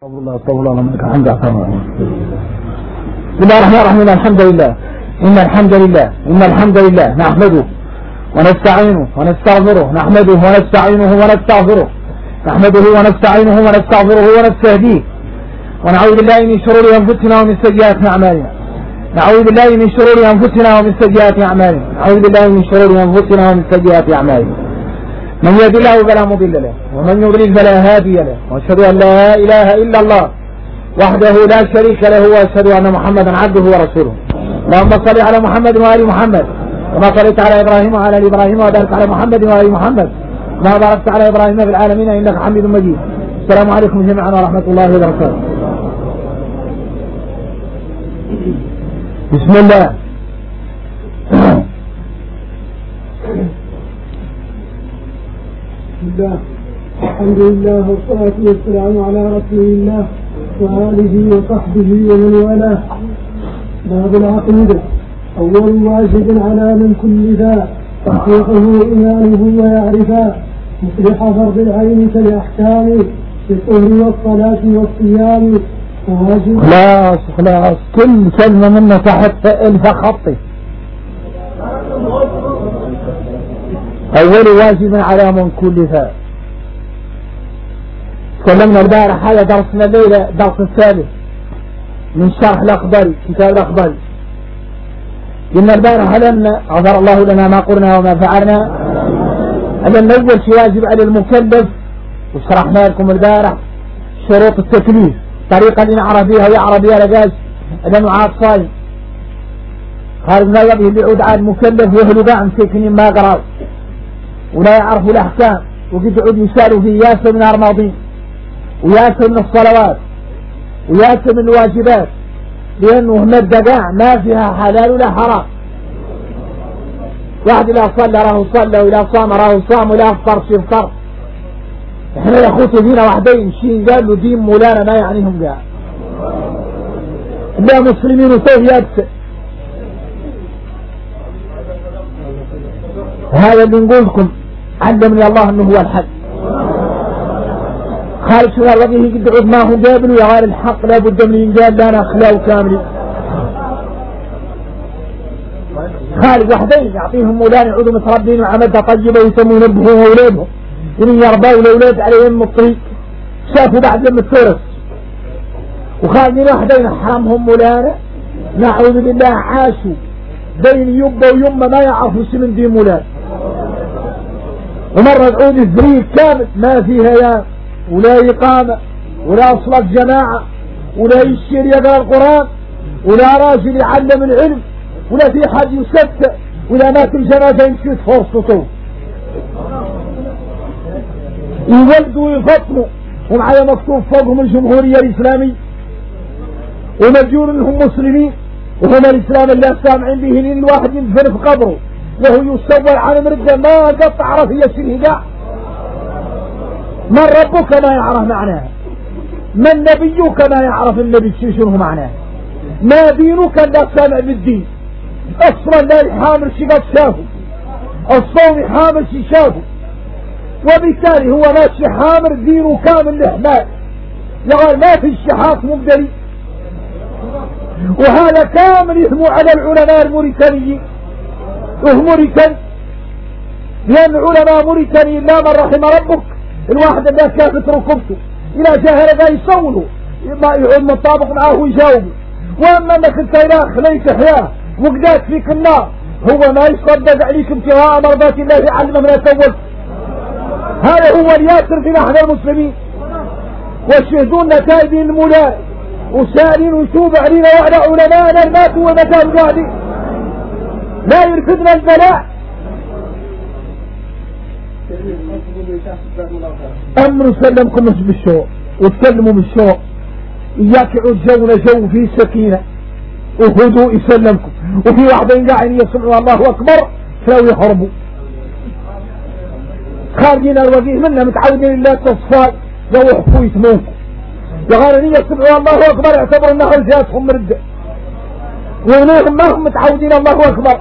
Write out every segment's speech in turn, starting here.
استغفر الله لك الحمد لله. بسم الله الرحمن الرحيم. الحمد لله إن الحمد لله نحمده ونستعينه ونستغفره نحمده ونستعينه ونستغفره ونستهديه ونعوذ بالله من شرور أنفسنا ومن سيئات أعمالنا من يهد الله فلا مضل له ومن يضلل فلا هادي له واشهد ان لا اله الا الله وحده لا شريك له واشهد ان محمدا عبده ورسوله. اللهم صل على محمد وآل محمد كما صليت على ابراهيم وعلى ال ابراهيم وبارك على محمد وآل محمد كما باركت على ابراهيم في العالمين انك حميد مجيد. السلام عليكم جميعا ورحمه الله وبركاته. بسم الله. الحمد لله والصلاة والسلام على رسول الله وآله وصحبه ومن والاه. باب العقيدة. أول واجب على من كل ذا تحقيقه إيمانه ويعرفه مصلح فرض العين كالأحكام في الطهر والصلاة والصيام. خلاص كل كلمة منه تحت ألف خطي. أول واجب على من كل ذا. تكلمنا البارح هذا درسنا الليلة درس الثالث من شرح الأخضري كتاب الأخضري. قلنا البارح لنا غفر الله لنا ما قلنا وما فعلنا. أن أول شيء واجب على المكلف وشرحنا لكم البارح شروط التكليف طريقة اللي نعرف بها ويعرف بها لقاش أنه عاد صايم خارج ما يبيه بيعود على المكلف ويهلوا باع مسكنين ما قرأوا ولا يعرفوا الأحكام وقد يعود يسألوا فيه ياسر من الماضين وياسر من الصلوات وياسر من الواجبات لأنه الدقاع ما فيها حلال ولا حرام. واحد إذا صلى راه صلى وإذا صام راه صام وإذا أفطر شي فطر. احنا يا اخوتي فينا واحدين شين قالوا دين مولانا ما يعنيهم قال لا مسلمين وسوف يبسل. هذا اللي نقول لكم علمني الله انه هو الحق. خالد شو الذي قد عود ما هو قابل ويا غير الحق لابد من ينقال لنا اخلاق كامل. خالد وحدين يعطيهم مولانا يعودوا متربين وعمدة طيبة ويسمون ابههم واولادهم إن يرضوا الاولاد عليهم الطريق شافوا بعد لما الثورس وخالدين وحدين حرمهم مولانا نعوذ بالله عاشوا بين يبا ويما ما يعرفوا شي من دين مولانا. ومرة تعود الزريق كامل ما فيها يا ولا إقامة ولا أصلة جماعة ولا يشير يقرأ القرآن ولا راجل يعلم العلم ولا في حد يسكت ولا ما في جنازة يمشي فرصته يولدوا ويفطنوا ومعايا مكتوب فوقهم الجمهورية الإسلامية ومجور انهم مسلمين وهم الإسلام اللي سامعين به لين الواحد ينفن في قبره وهو يسول عن مرده ما قطع عرفية الهداء. من ربك ما يعرف معناها من نبيك ما يعرف النبي شنو معناه ما دينك لا سامع بالدين اصلا لا يحامل شي قد شافه الصوم يحامل شي شافه وبالتالي هو ماشي حامر دينه كامل لحماء يقول ما في الشحاط مبدلي. وهذا كامل يهموا على العلماء الموريتانيين وموريتان لأن العلماء موريتانيين لا من رحم ربك الواحد اللي كافت ركبته إلى جاهل ذا يصولوا ما يعود مطابق معه ويجاوبه. وأما أنك انت إلى خليت حياه وقدات فيك النار هو ما يصدق عليك ابتغاء مرضات الله يعلم من يتول. هذا هو الياسر في نحن المسلمين والشهدون نتائبين المولاي وسالين ويتوب علينا وعلى علماءنا الماتوا ومكان قاعدين لا يرفدنا البلاء. أمر سلمكم مش بالشوق وتكلموا بالشوق إياك يعود جونا جو فيه سكينة وهدوء يسلمكم وفي واحدين قاعدين يسمعوا الله أكبر فلو يحربوا خارجين الوجيه منا متعودين الله تصفاء لو يحفوا يتموكوا يغارني يسمعوا الله أكبر يعتبروا أنها رجاتهم مردة وإنهم ما هم متعودين الله أكبر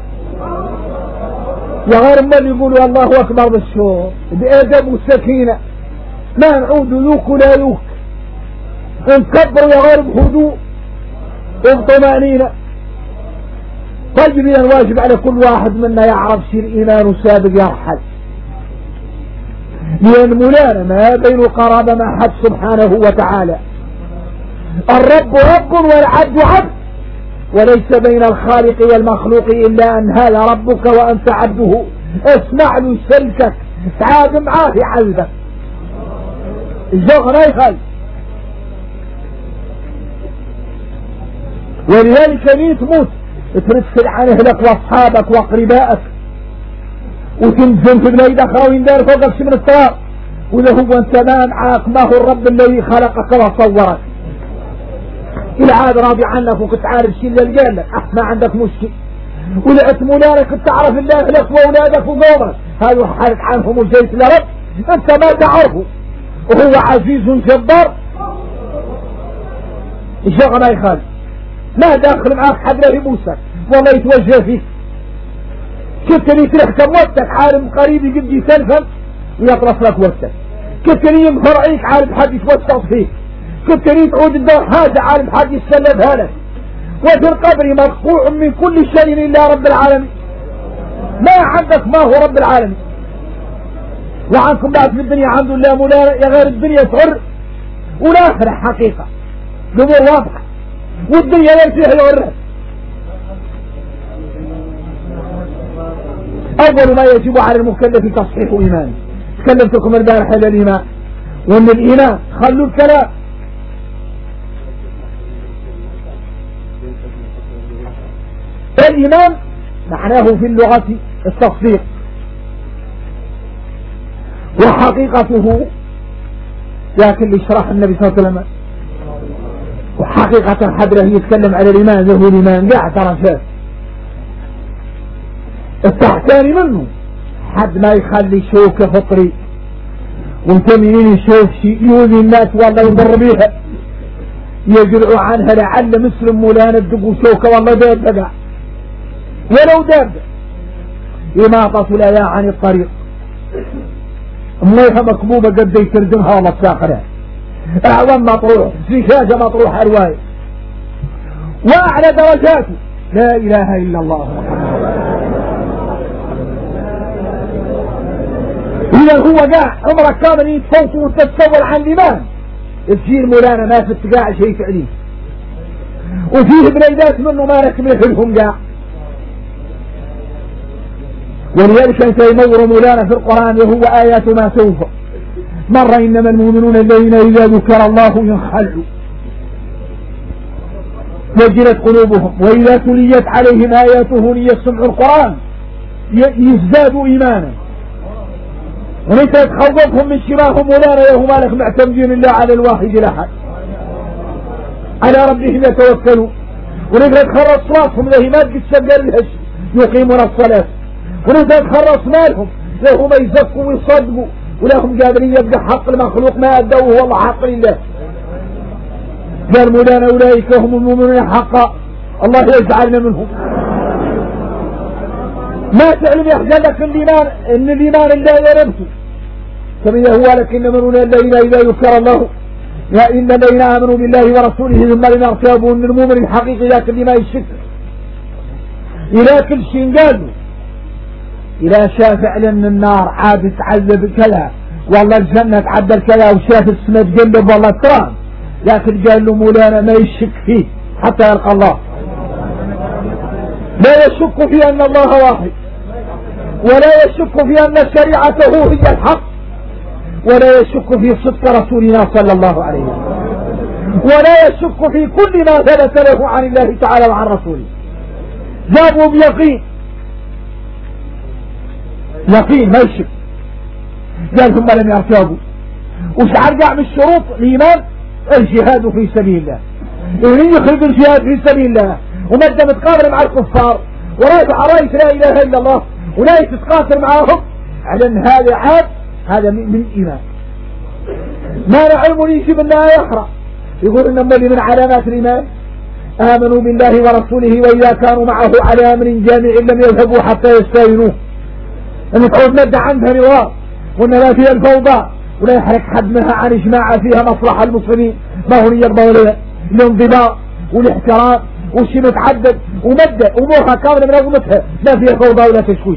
يغار من يقولوا الله أكبر بالشوق بأدب والسكينة ما نعود ذوك ولا ذوك انكبروا يا غير بهدوء وبطمأنينة. طيب إذا الواجب على كل واحد منا يعرف شيء إيمانه سابق يرحل، لأن مولانا ما بين قرابة مع حد سبحانه وتعالى. الرب رب والعبد عبد، وليس بين الخالق والمخلوق إلا أن هذا ربك وأنت عبده. اسمع له سلكك، تعاد معاه يعذبك الجغر يخل. ولذلك مين تموت ترسل عن اهلك واصحابك واقربائك وتنزل في بلاد اخرين دار فوقك من التراب، وإذا هو انت ما معاك ما هو الرب الذي خلقك وصورك. العاد راضي عنك وكنت عارف شيء اللي قال لك ما عندك مشكل، ولقيت مولانك كنت تعرف الله لك واولادك وقومك هذا حالك عنهم وجيت لرب انت ما تعرفه وهو عزيز جبار. الشغل ما يخالف، ما داخل معاك حد لا يبوسك والله يتوجه فيك. كنت لي تحكم وقتك عالم قريب يجب يسلفك ويطرف لك وقتك، كنت لي ينفر عليك عالم حد يتوسط فيك، كنت لي تعود الدور حاجة عالم حد يسلفها لك. وفي القبر مقطوع من كل شيء إلا رب العالمين، ما عندك ما هو رب العالمين. وعنكم بعد في الدنيا الحمد لله مولانا يا غير الدنيا تغر والآخرة حقيقة الأمور واضحة، والدنيا لا فيها يغرها. أول ما يجب على المكلف تصحيح إيمانه. تكلمت لكم البارحة هذا الإيمان، وأن الإيمان خلوا الكلام. الإيمان معناه في اللغة التصديق، وحقيقته لكن اللي شرح النبي صلى الله عليه وسلم. وحقيقة حد له يتكلم على الإيمان له الإيمان قاع درجات التحتاني منه، حد ما يخلي شوكة في الطريق وانت منين يشوف شيء يؤذي الناس والله يضر بيها يجرعوا عنها لعل مسلم مولانا تدقوا شوكة والله دابة ولو دابة إماطة الأذى عن الطريق ميها مكبوبة قد يتردمها والله الساخرة أعظم مطروح زجاجة مطروح رواية. وأعلى درجاته لا إله إلا الله. إذا هو قاع عمرك كامل يتفوت وتتصور عن الإيمان تجير مولانا ما في التقاع شيء فعلي، وفيه بليدات منه ما لك مثلهم قاع. ولذلك انت يمور مولانا في القرآن وهو آيات ما سوف مرة إنما المؤمنون الذين إذا ذكر الله ينخلعوا وجلت قلوبهم وإذا تليت عليهم آياته ليسمعوا القرآن يزدادوا إيمانا. وليس يتخوفهم من شراهم مولانا وهم مالك معتمدين الله على الواحد الأحد على ربهم يتوكلوا. وليس يتخرص صلاتهم له ما تقسم الهش يقيمون الصلاة، وليس يتخرص مالهم لهم يزكوا ويصدقوا ولهم قادرين يبقى حق المخلوق ما أدوه والله حق لله. قال مولانا أولئك هم المؤمنون حقا الله يجعلنا منهم. ما تعلم يحزن لك الإيمان إن الإيمان اللي يربته كما هو لك إن المؤمنون الذين إذا يذكر الله يا إن الذين آمنوا بالله ورسوله ثم لم يرتابوا إن المؤمن الحقيقي ذاك اللي ما يشك إلى كل شيء قالوا إلى شافع لأن النار عاد تعذب كذا والله الجنة تعدل كذا وشاف السماء تقلب والله ترام، لكن قال له مولانا ما يشك فيه حتى يلقى الله. لا يشك في أن الله واحد، ولا يشك في أن شريعته هي الحق، ولا يشك في صدق رسولنا صلى الله عليه وسلم، ولا يشك في كل ما ثبت له عن الله تعالى وعن رسوله. جابوا بيقين يقين ما يشك. قال ثم لم يرتابوا. وش عرقع من الشروط الإيمان؟ الجهاد في سبيل الله. إذن يخرج الجهاد في سبيل الله ومدى متقابل مع الكفار ورافع راية لا إله إلا الله ولا يتقاتل معهم على أن هذا عاد هذا من الإيمان. ما نعلم يجب أن لا يحرى يقول إنما من علامات الإيمان آمنوا بالله ورسوله وإذا كانوا معه على أمر جامع لم يذهبوا حتى يستاذنوه. أن تعود مادة عندها رواء وأن لا فيها الفوضى ولا يحرك حد منها عن إجماع فيها مصلحة المسلمين، ما هو يرضى ولا الانضباط والاحترام وشي متعدد ومدة أمورها كاملة من أقومتها، ما فيها فوضى ولا تشويش.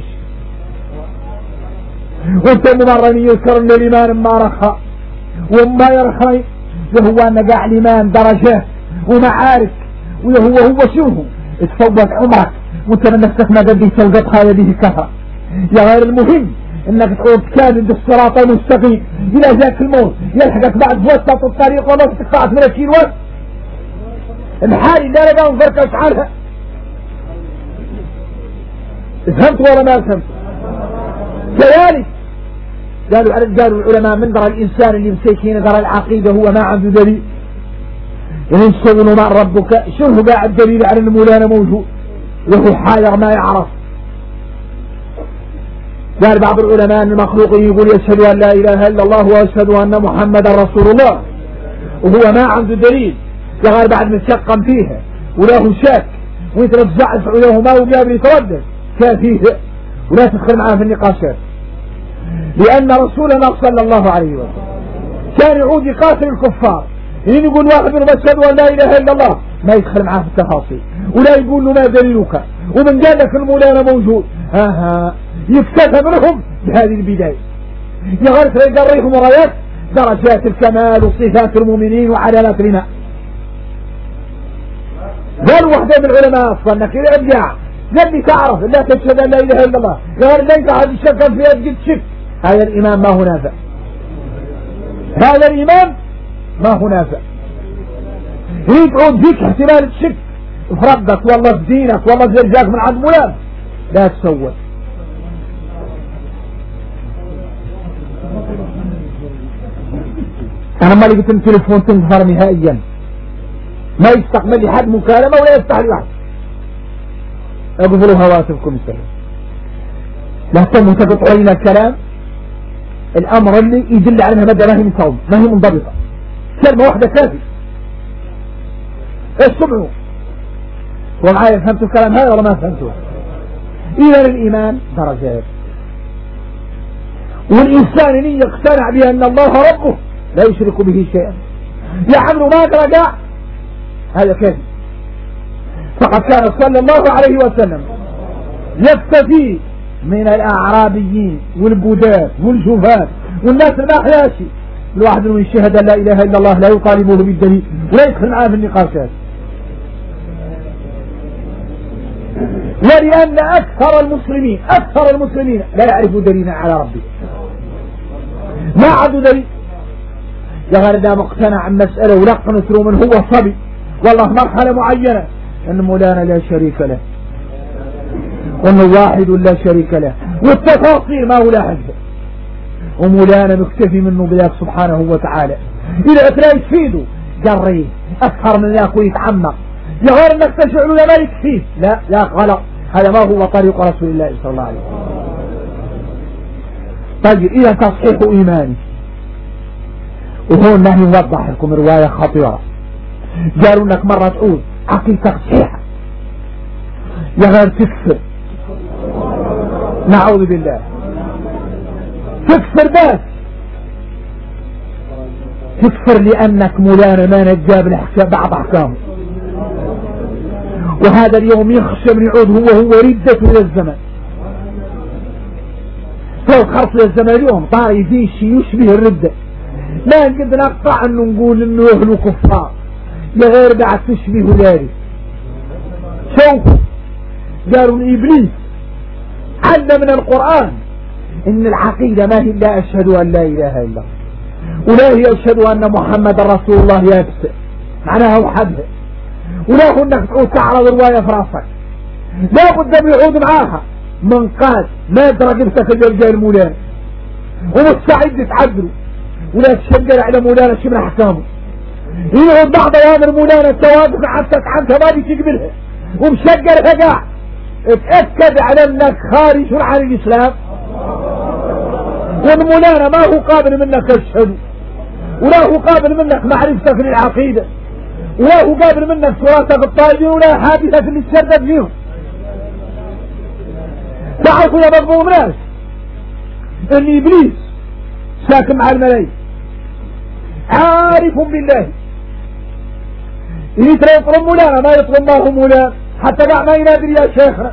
وانت مرة يذكر ان الإيمان ما رخى وما يرخي، وهو أن قاع الإيمان درجات ومعارك، وهو شنو تفوت عمرك وانت من نفسك ما قد توقتها هذه كثرة. يا غير المهم انك تقول كامل بالصراط المستقيم الى ذاك الموت يلحقك بعد وسط الطريق وما تقطعت من الكيلوات الحالي لا لقى نفركش عنها. فهمت ولا ما فهمت؟ كذلك قالوا العلماء من درى الإنسان اللي مسيكين درى العقيدة هو ما عنده دليل، يعني تسولوا مع ربك شنو قاعد الدليل على المولانا موجود وهو حاير ما يعرف. قال بعض العلماء أن المخلوق يقول يشهد أن لا إله إلا الله وأشهد أن محمدا رسول الله وهو ما عنده دليل، قال بعد متشقم فيها وله شك وانت تزعف وله ما هو قابل يتردد كافيه ولا تدخل معاه في النقاشات، لأن رسولنا صلى الله عليه وسلم كان يعود يقاتل الكفار، يعني يقول واحد منهم أشهد أن لا إله إلا الله ما يدخل معاه في التفاصيل ولا يقول له ما دليلك ومن قال لك المولانا موجود يكتفى منهم بهذه البداية. يغرس يقريهم رايات درجات الكمال وصفات المؤمنين وعلامات الإيمان. قالوا واحدة من العلماء أصلا انك ارجع لم تعرف لا تشهد أن لا إله إلا الله قال ليس هذا الشك في أجل شك، هذا الإيمان ما هو نافع، هذا الإيمان ما هو نافع. يقعد فيك احتمال الشك في ربك والله في دينك والله في رجاك من عند مولان لا تسوى. أنا ما لقيت التليفون تنظر نهائيا ما يستقبل لي حد مكالمة ولا يفتح لي واحد اقفلوا هواتفكم سلام. لا تهتموا تقطعوا لنا الكلام، الأمر اللي يدل على أنها مادة ما هي مصومة ما هي منضبطة، كلمة واحدة كافي. اسمعوا ومعايا فهمتوا الكلام هذا ولا ما فهمتوه؟ إذا الإيمان درجات، والإنسان اللي يقتنع بأن الله ربه لا يشرك به شيئا يعمل ما درجع هذا كافي. فقد كان صلى الله عليه وسلم يستفيد من الأعرابيين والبداة والجفاة والناس المحلاشي الواحد من يشهد لا إله إلا الله لا يطالبه بالدليل ولا يدخل معاه في النقاشات، ولأن أكثر المسلمين لا يعرفوا دليلا على ربه، ما عنده دليل. يغير دا مقتنع عن مسألة ولقن له من هو صبي والله مرحلة معينة أن مولانا لا شريك له وأنه واحد لا شريك له والتفاصيل ما هو لا حد، ومولانا مكتفي منه بذلك سبحانه وتعالى. إذا أتلا يتفيده قريه أكثر من ذاك ويتعمق، يغير أنك تشعر لا ما يكفيه لا غلط، هذا ما هو طريق رسول الله صلى الله عليه وسلم. طيب إذا تصحيح إيماني، وهون نحن نوضح لكم رواية خطيرة. قالوا انك مرة تعود عقيدتك صحيحة يا غير تكفر، نعوذ بالله تكفر، بس تكفر لأنك مولانا ما نجاب بعض أحكامه، وهذا اليوم يخشى من يعود هو ردته إلى الزمن. فوق خرص للزمن اليوم طاري فيه شيء يشبه الردة، لا نقدر نقطع انه نقول انه اهل كفار يا غير بعد تشبه ذلك. شوفوا قالوا ابليس علم من القرآن ان العقيدة ما هي لا اشهد ان لا اله الا الله ولا هي اشهد ان محمد رسول الله يابس معناها وحدها، ولا هو انك تعود تعرض رواية في راسك، لا بد من يعود معاها منقاد ما ادرى قبتك الرجال المولانا ومستعد تعدله ولا تشجر على مولانا شو من احكامه. يقعد بعض اوامر مولانا التوافق حتى عنك ما بتقبلها ومشجرها قاع، اتأكد على انك خارج عن الاسلام، والمولانا ما هو قابل منك الشهد ولا هو قابل منك معرفتك للعقيدة ولا هو قابل منك صلاتك الطالبين ولا حادثة اللي تشدد فيهم. تعرفوا يا مضموم ناس ان ابليس قال للعقيدة ما هي لا اشهد ان لا اله الا الله ولا هي اشهد ان محمد رسول الله، ولا هو قابل منك الشهادة ولا هو قابل منك صلاتك الطالبين ولا حادثة اللي تشدد فيهم. تعرفوا يا مضموم ناس ان ابليس ساكن مع الملايين عارف بالله. اللي ترى يطلب مولانا ما يطلب ما هو مولانا حتى قاع ما ينادي يا شيخنا.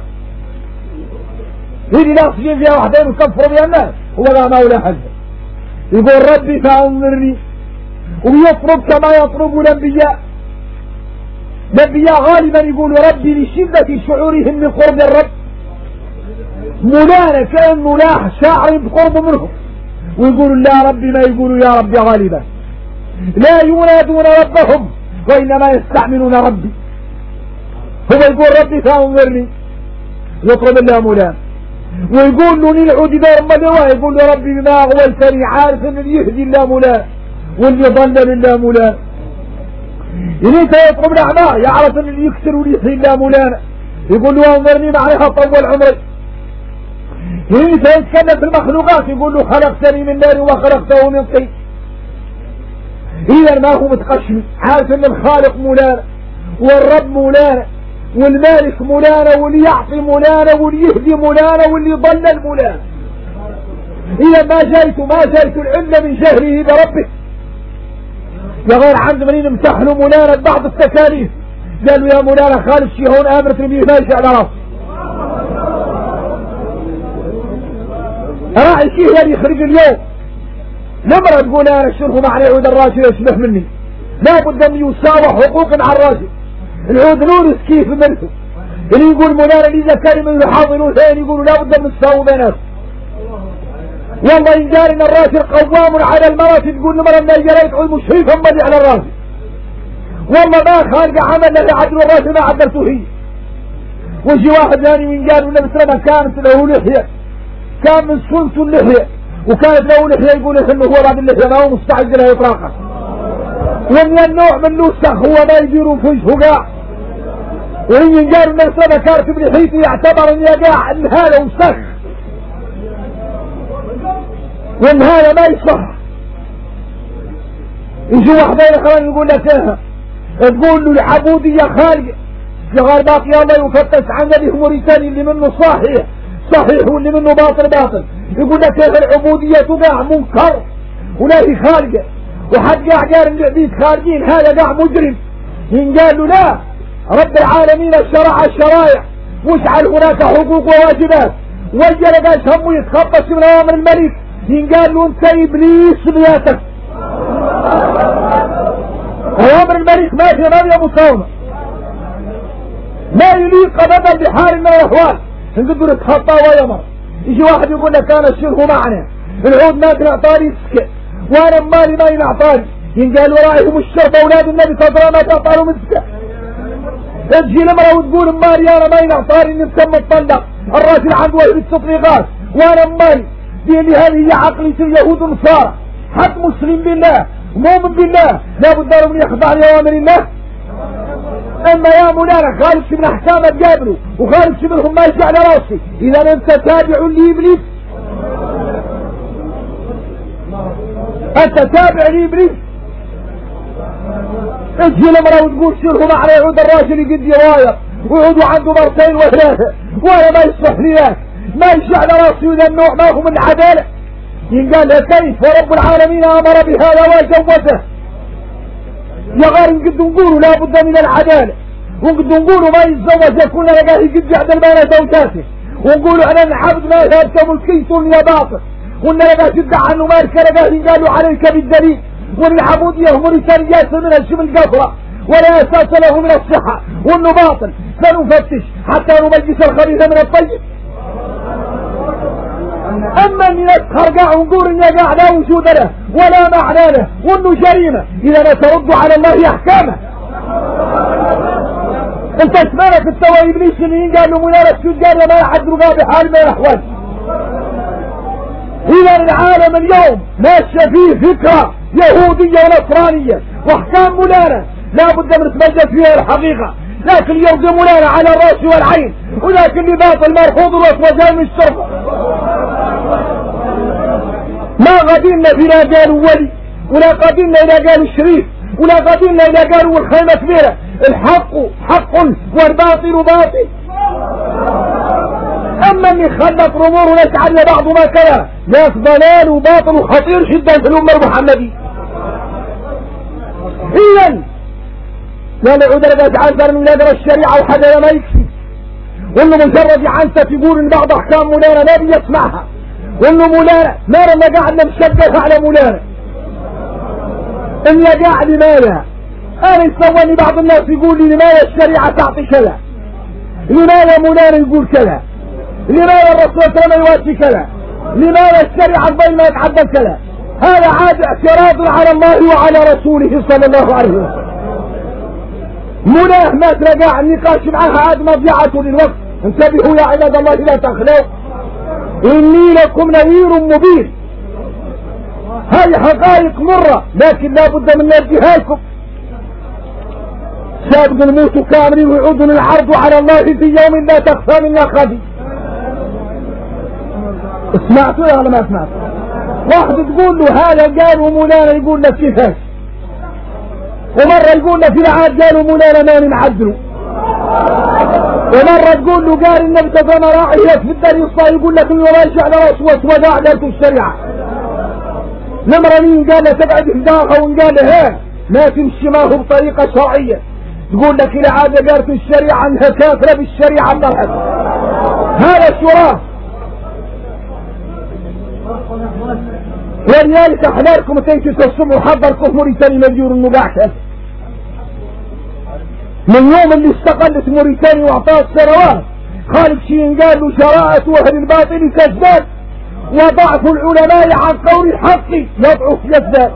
اللي لاصقين فيها وحدين وكفروا بها الناس هو قاع ما ولا حد. يقول ربي فانظرني ويطلب كما يطلب الانبياء. الانبياء غالبا يقولوا ربي لشدة شعورهم من قرب الرب. مولانا كأنه لاح شاعر بقرب منهم ويقولوا لا ربي ما يقولوا يا ربي غالبا لا ينادون ربهم وإنما يستعملون ربي. هو يقول ربي فانظرني يطلب الله مولانا ويقول له نلعود دار مدواه يقول له ربي بما أغويتني عارف ان اللي يهدي الله مولانا واللي ضل لله مولانا. إذا يطلب الأعماء يعرف ان اللي يكسر واللي يحيي الله مولانا يقول له انظرني معرفة طول عمري. إذا يتكلم في المخلوقات يقول له خلقتني من نار وخلقته من طين. إذا ما هو متقشم عارف ان الخالق مولانا والرب مولانا والمالك مولانا واللي يعطي مولانا واللي يهدي مولانا واللي يضلل مولانا. إذا ما جايت العلة من جهله بربه. يا غير عند منين امتحنوا مولانا بعض التكاليف قالوا يا مولانا خالد شيهون امر ترميه ماشي على راسه. راعي شيء اللي يخرج اليوم نمرة تقول انا الشرف معني عود الراجل يشبه مني لا بد ان يساوى حقوق مع الراجل. العود نورس كيف منه اللي يقول مولانا اذا كان من يحاضنون ثاني يقولوا لا بد من نساوي بيناتهم. والله ان قال ان الراجل قوام على المرأة تقول المرأة ان الجرى يدعو المشرف مضي على الراجل. والله ما خالق عمل لا عدل الراجل ما عدلته هي. وجي واحد ثاني وين قال النبي صلى الله عليه وسلم كانت له لحية كان من سنته اللحية وكانت له لحية يقول انه هو بعد اللحية ما هو مستعد له يطرقها. ومن النوع من الوسخ هو ما يديروا في وجهه قاع. وإن قال النبي صلى الله عليه وسلم كانت بلحيته يعتبر ان يقع ان هذا وسخ وان هذا ما يصح. يجي واحدين خلال يقول لك ايه تقول له العبودية خالقة يغار باقي الله يفتش عن نبي موريتاني اللي منه صحيح واللي منه باطل. يقول لك ايه العبودية تقع منكر ولا هي خالقة وحد قاع قال العبيد خارجين هذا قاع مجرم. إن قال له لا رب العالمين شرع الشرائع وجعل هناك حقوق وواجبات وجل قال همه يتخبص من اوامر الملك. إن قال له انت ابليس بذاتك اوامر الملك ما في مريم مساومة ما يليق ابدا بحال من الاحوال نقدر نتخطى ويمر. يجي واحد يقول لك انا الشرف معنا العود ما كان اعطاني سكه وانا مالي ما ينعطاني. إن قال ورايهم الشرف اولاد النبي صلى الله عليه وسلم ما تعطانوا من سكه. تجي المرأة وتقول مالي انا ما ينعطاني اني مسمى الطلق الراجل عنده وهي التطبيقات وانا مالي. دي اللي هذه هي عقلية اليهود والنصارى. حد مسلم بالله مؤمن بالله لابد لهم يخضع لأوامر الله. اما يا مولانا خالد من احكامه تقابله وخالد منهم ما يجي على راسي. اذا انت تابع لابليس انت تابع لابليس. تجي المرأة وتقول شرهم على يعود الراجل يقد يواير ويعودوا عنده مرتين وثلاثة وانا ما يصلح لي ذاك ما يجي على راسي. وذا النوع ما هو من العدالة. قال له كيف ورب العالمين امر بهذا وجوزه. يا غير نقد نقولوا لا بد من العدالة ونقد نقولوا ما يتزوج يكون لقاه يقد عند المال زوجاته ونقولوا انا العبد ما ذهبت ملكيته يا باطل وان لقاه تدع عنه مالك لقاه قالوا عليك بالدليل والعبودية موريتاني ياسر من الشمل قفرة ولا اساس له من الصحة وانه باطل. سنفتش حتى نميز الخبيث من الطيب. اما ان نسخر قاع ونقول ان قاع لا وجود له ولا معنى له وانه جريمة اذا نترد على الله احكامه. انت اسمعك التوى ابليس اللي قال له منار السجود قال له ما حد رقى بحال من الاحوال. اذا العالم اليوم ماشيه فيه فكرة يهودية ونصرانية واحكام مولانا لا بد من تبجد فيها الحقيقة. لكن يرضي مولانا على الراس والعين ولكن اللي باطل مرفوض وجاي من الشر. ما قدمنا فينا قالوا ولي ولا قدمنا إذا قالوا شريف ولا قدمنا إذا قالوا الخيمة كبيرة. الحق حق والباطل باطل. اما اللي خلط الامور ونجعل بعض ما كان ناس ضلال وباطل وخطير جدا في الامه المحمديه. اذا لا نعود لجعل من يقرا الشريعه وحدا ما يكفي، وانه مجرد يعنسف يقول ان بعض احكام مولانا ما بيسمعها، وانه مولانا ما لما قاعد نشقف على مولانا ان قاعد لماذا انا يسواني بعض الناس يقول لي لماذا الشريعه تعطي كذا، لماذا مولانا يقول كذا، لماذا الرسول صلى الله عليه وسلم يوصي كذا، لماذا الشريعه قبل ما يتعدل كذا. هذا عاد اعتراض على الله وعلى رسوله صلى الله عليه وسلم. مناه ما تلقى النقاش معها عاد مضيعة للوقت. انتبهوا يا عباد الله لا تخلوا، إني لكم نذير مبين. هذه حقائق مرة لكن لا بد من نوجهها لكم. سابق الموت كامل ويعود العرض على الله في يوم لا تخفى منا خافي. سمعتوا ولا ما سمعتوا؟ واحد تقول له هذا قال ومولانا يقول لك كيفاش، ومرة يقول له في العاد قالوا مولانا ما نعدله، ومرة تقول له قال النبي صلى الله عليه وسلم في الدار يصلى يقول لك ما يشاء على راسه وسوداء قالته الشريعة. نمرة مين قال له تبعد اهداها وقال له ها ما تمشي ما هو بطريقة شرعية، تقول لك إلى عادة قالت الشريعة انها كافرة بالشريعة طلعت. هذا الشراف. ولذلك احذركم تيجي الصبح وحضركم موريتاني مليون المباحثة. من يوم اللي استقلت موريتاني واعطاها الثروات خالد شين قال له شراءة اهل الباطل كذاب وضعف العلماء عن قول الحق يضعف يزداد.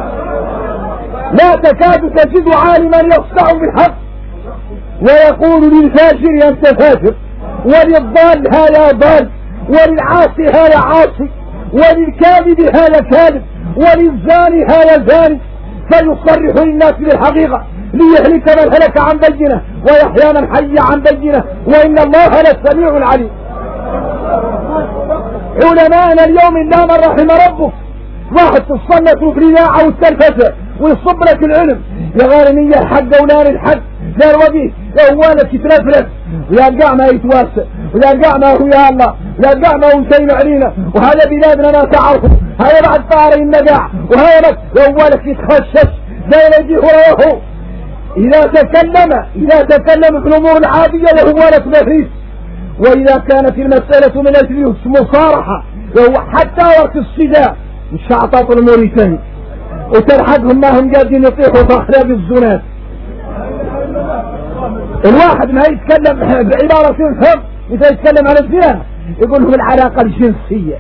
لا تكاد تجد عالما يصدع بالحق ويقول للفاجر انت فاجر، وللضال هذا ضال، وللعاصي هذا عاصي، وللكاذب هذا كاذب، وللزاني هذا زاني، فيصرح للناس بالحقيقة ليهلك من هلك عن بينه ويحيى من حي عن بينه وإن الله لسميع عليم. علماءنا اليوم إلا من رحم ربك، واحد تصنفوا في الإذاعة والتلفزة ويصب لك العلم يا غارنية الحق ولان الحق دار وجيه يوالك يترفرف ويرجع ما يتواسع ويرجع ما هو يا الله ويرجع ما هو شيء علينا، وهذا بلادنا ما تعرفه، هذا بعد طاري النجاع، وهذا يوالك يتخشش لا يجيه روحه. إذا تكلم في الأمور العادية يوالك مفيش، وإذا كانت المسألة من أجل مصارحة حتى وقت الصداع مش هعطاط الموريتاني وتلحقهم ما هم قاعدين يطيحوا في الزنات. الواحد ما يتكلم بعبارة فهم إذا يتكلم عن الزنا يقول لهم العلاقة الجنسية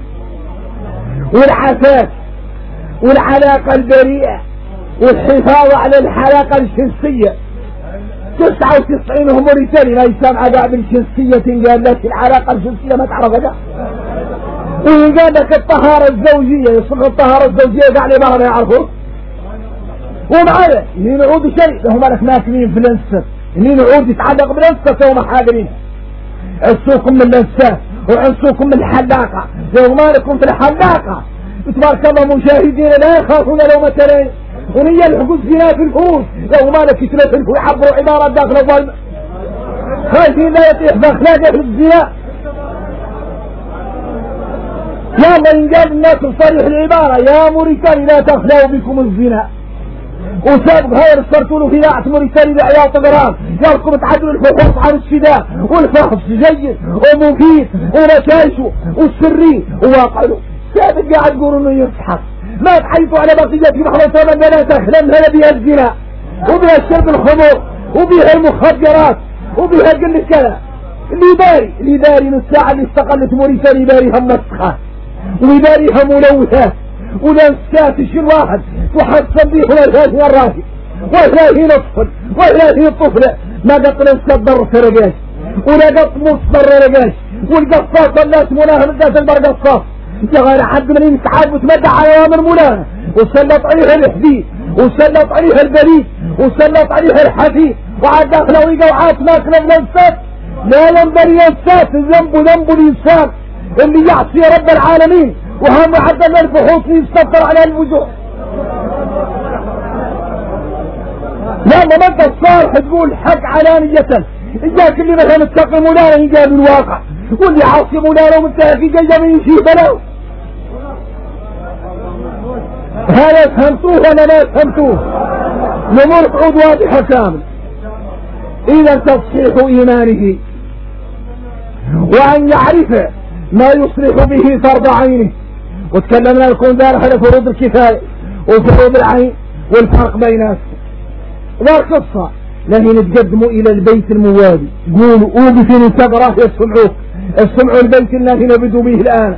والعفاف والعلاقة البريئة والحفاظ على العلاقة الجنسية. 99 هم موريتاني ما يسامع قاعد الجنسية قال لك العلاقة الجنسية ما تعرفها، وقال لك الطهارة الزوجية يصبح الطهارة الزوجية قاعد ما يعرفوه. ومعايا اللي نعود شيء هم لك ماكلين في الانسة، اللي نعود يتعلق بالانسة وهم حاضرين. عصوكم من الانسة وعصوكم من الحلاقة يوم لكم في الحلاقة تبارك الله مشاهدين لا يخافون لومة لائم، ونيا الحقوق الزنا في الفروج يوم لك يتلفلفوا يعبروا عبارات داخل الظلم خايفين لا يطيح باخلاقه في الزنا. يا الله ينقال الناس بصريح العبارة يا موريتاني لا تخلوا بكم الزنا، وسابق هاي صرتوا له في ذاعة موريتاني لعيال طقران يالكم تعدلوا الفحوص عن السداء والفحص جيد ومفيد ونتائجه والسري وواقعه. سابق قاعد يقولوا انه يضحك ما تحيطوا على بقية محرصة من لا تخلم هذا بها الزنا وبها شرب الخمر وبها المخدرات وبها قلة كذا. اللي داري من الساعة اللي استقلت موريتاني داريها مسخة وداريها ملوثات ولنسات شيء واحد وحصل به ولا هي الراهي ولا هي نطفل ولا هي طفلة ما قط نصدر فرقاش ولا قط مصدر رقاش والقصاص الناس مناها من ذات البرقصاص غير حد من يتعاد وتمدع على اوامر مناها وسلط عليها الحديد وسلط عليها البريد وسلط عليها الحديد وعاد داخله ويقوعات ماكله بلنسات. لا ينبغي ينسات، الذنب ذنب الانسان اللي يعصي رب العالمين وهم عدد الفحوص يستفر على الوجوه. لما ما انت الصالح تقول حق علانية اجاك اللي مثلا تقي مولانا يقابل الواقع واللي عاصموا لا لو منتهى في جيجة من يشيه بلاو. هذا فهمتوه ولا ما فهمتوه؟ الأمور تعود واضحة كامل. إذا تصحيح إيمانه وأن يعرف ما يصلح به فرض عينه. وتكلمنا لكم ذلك على فروض الكفاية وفروض العين والفرق بيناتهم. والقصة لكن تقدموا إلى البيت الموالي قولوا اوقفوا ثغرة يسمعوك اسمعوا البيت الذي نبدوا به الآن.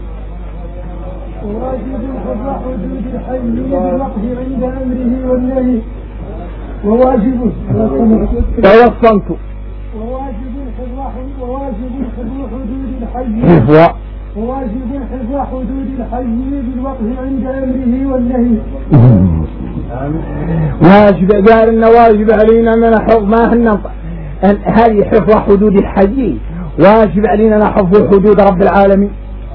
وواجب حفظ حدود الحي بالوقف عند أمره والنهي. وواجب توصلت وواجب حفظ حدود الحي وواجب حفظ حدود الحي بالوقف عند أمره والنهي. واجب قال إن واجب علينا أن نحفظ ما هن هذه حفظ حدود الحي. واجب علينا أن نحفظ حدود رب العالمين.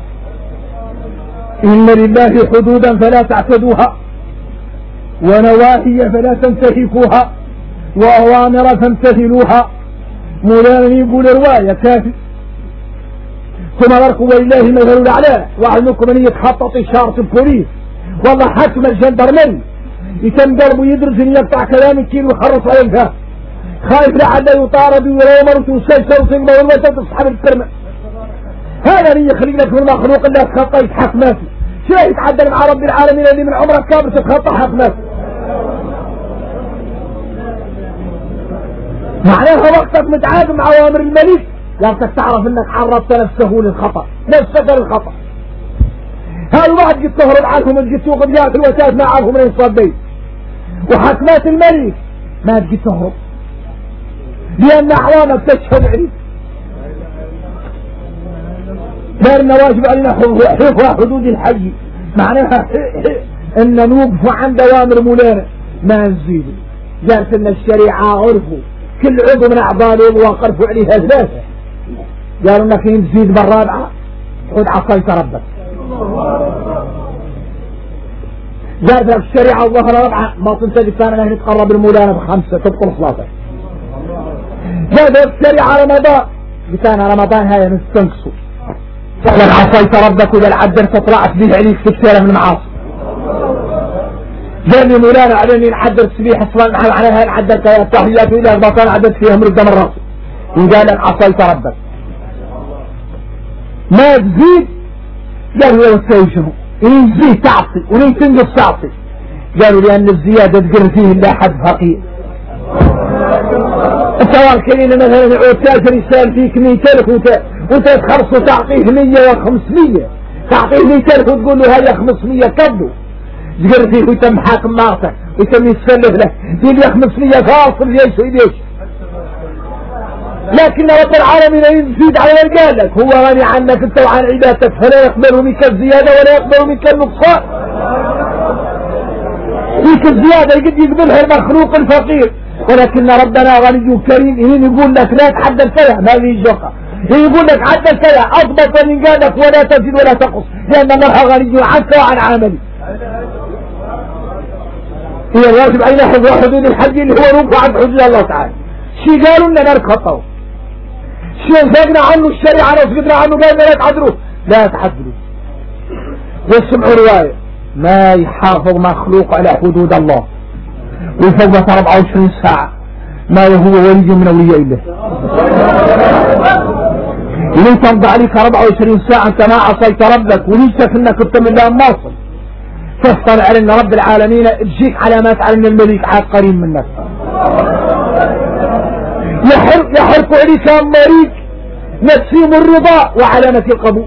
إن لله حدودا فلا تعتدوها ونواهي فلا تنتهكوها وأوامر فامتثلوها. مولانا يقول رواية كافي ثم نركوا ولله المثل الأعلى. وعلمكم أن يتخطط إشارة البوليس والله حكم الجندرمي يتم ضربه يدرس أن يقطع كلام الكيل ويخرص على الفهم خايف لعله يطارد ولا يمرت وسلسل وتنبه والوسط تصحب الكرمة. هذا اللي يخلق لك من المخلوق اللي تخطى يتحق ماسي. شو يتعدل مع رب العالمين اللي من عمرك كامل تتخطى حق ماسي؟ معناها وقتك متعاقب مع أوامر الملك لابتك تعرف انك عرضت نفسه للخطأ نفسك للخطأ. هذا واحد قد تهرب عنهم قد توقف جاءت الوسائل ما عارفهم من يصدين وحكمات الملك ما قد تهرب لأن أعوانك تشهد عليك. دارنا واجب علينا حفظ حدود الحي معناها ان نوقف عند اوامر مولانا ما نزيد. جالس ان الشريعة عرفوا كل عضو من اعضاء الوضوء وقرفوا عليها ثلاثة قالوا انك نزيد بالرابعة خذ عصيت ربك. جالس لك الشريعة الظهر رابعة ما تنتج ثاني انك تقرب المولانا بخمسة تدخل صلاتك. جالس لك الشريعة رمضان بتانا رمضان هاي نستنقصوا فعلا عصيت ربك وإذا العدل تطلعت به عليك في كثير من المعاصي. جاني مولانا على اني نعدل السبيح اصلا عليها نعدل التحيات الى البطان عدد فيها من الدم الراس وقال لك عصيت ربك ما تزيد قالوا لو تسوي شنو يزيد تعطي ولين تنقص تعطي. قالوا لان الزيادة تقر فيه الا حد فقير. سواء كان مثلا يعود تاجر يسال فيك 200,000 وانت تخرص وتعطيه 100 و500 تعطيه 200,000 وتقول له هيا 500 كبه تقر فيه ويتم حاكم مارتك ويتم يتسلف له يقول لي 500 فاصل ليش وليش. لكن رب العالمين يزيد على ما قال لك هو غني عنك انت وعن عبادتك فلا يقبل منك الزيادة ولا يقبل منك النقصان. فيك الزيادة يقبلها المخلوق الفقير ولكن ربنا غني كريم يقول لك لا تعدل كذا ما في جوقة يقول لك عدل كذا اضبط من قال لك ولا تزيد ولا تقص لان الله غني عنك وعن عملي. هي الواجب علينا حفظ حدود الحج اللي هو رفع عن حدود الله تعالى. شي قالوا لنا نركضوا شي انفقنا عنه الشريعة وسقطنا عنه قالنا لا تعدلوا لا تعدلوا. والسمع رواية ما يحافظ مخلوق على حدود الله ويفوت 24 ساعة ما هو ولي من أولياء الله. إذا تمضى عليك 24 ساعة أنت ما عصيت ربك وليسك أنك كنت من الله ماصل تفضل على أن رب العالمين تجيك علامات على أن الملك عاد قريب منك يحرق عليك مريك نسيم الرضا وعلامة القبول.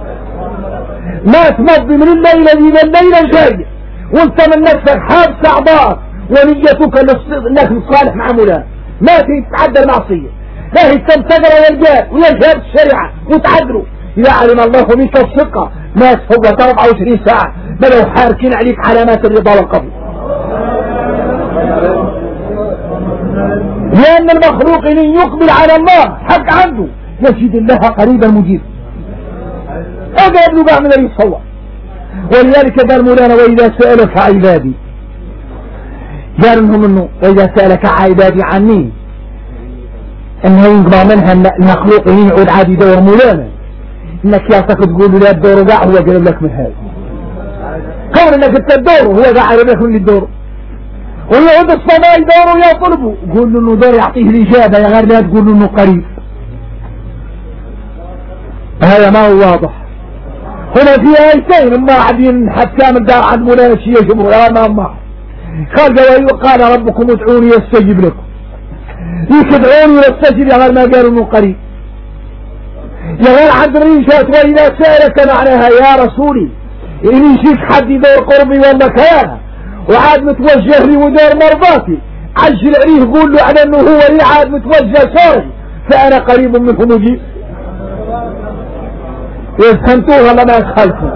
ما تمضي من الليلة إلى الليلة الجاية وانت من نفسك حابس أعضاء ونيتك انك تصالح مع مولانا ما تتعدى المعصية لا تنتقر والجاء ويجهد الشريعة وتعدلوا. إذا علم الله منك الصدقة ما تفوت 24 ساعة بلو حاركين عليك علامات الرضا والقبول. لأن المخلوق إن يقبل على الله حق عنده يجد الله قريبا مجيب هذا يبلغ من يتصور. ولذلك قال مولانا وإذا سألك عبادي قال لهم انه واذا سألك عبادي عني انها ينقضى منها المخلوقين يعود عادي يدور مولانا، انك يعطيك تقول له لا تدور قاع هو قرب لك من هذا، كون انك انت تدور هو قاع قرب لك من اللي تدور، ويعود الصبا يدور ويطلبه قول له انه دور يعطيه الاجابه يا غير لا تقول له انه قريب. هذا ما هو واضح. هنا في ايتين اما عادين حد كامل دار عند مولانا شيء يجمعوا يا ما قال ربكم ادعوني يستجب لكم، يدعوني يستجب يا غير ما قالوا انه قريب، يا غير عند ريشات واذا سالك معناها يا رسولي ان يجيك حد يدور قربي ولا كيانه وعاد متوجه لي ودور مرضاتي عجل عليه قول له على انه هو اللي عاد متوجه سوري فانا قريب منه مجيب. يفهمتوه ولا ما يخالفوا؟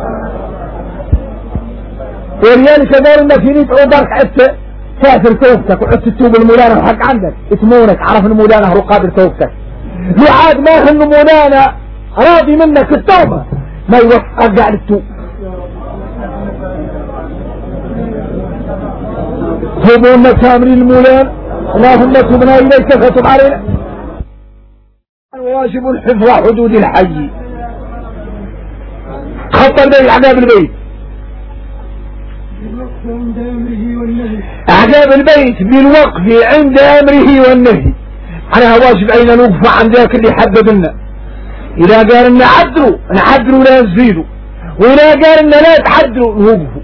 ولذلك قالوا انك ندعو برك حتى كافر توبتك وحتى تتوب المولانا الحق عندك اسمونك عرف المولانا هو قادر توبتك، لو عاد ما هن مولانا راضي منك التوبة ما يوفقك قاعد التوب. توبوا انك امرين المولانا اللهم تبنا اليك فتب علينا. واجب حفظ حدود الحي. خط البيت عقاب البيت، عقاب البيت بالوقف عند امره والنهي، عليها واجب علينا نوقف عند ذاك اللي حدد لنا. اذا قال لنا عدلوا نعدلوا لا نزيدوا، واذا قال لنا لا تعدلوا نوقفوا.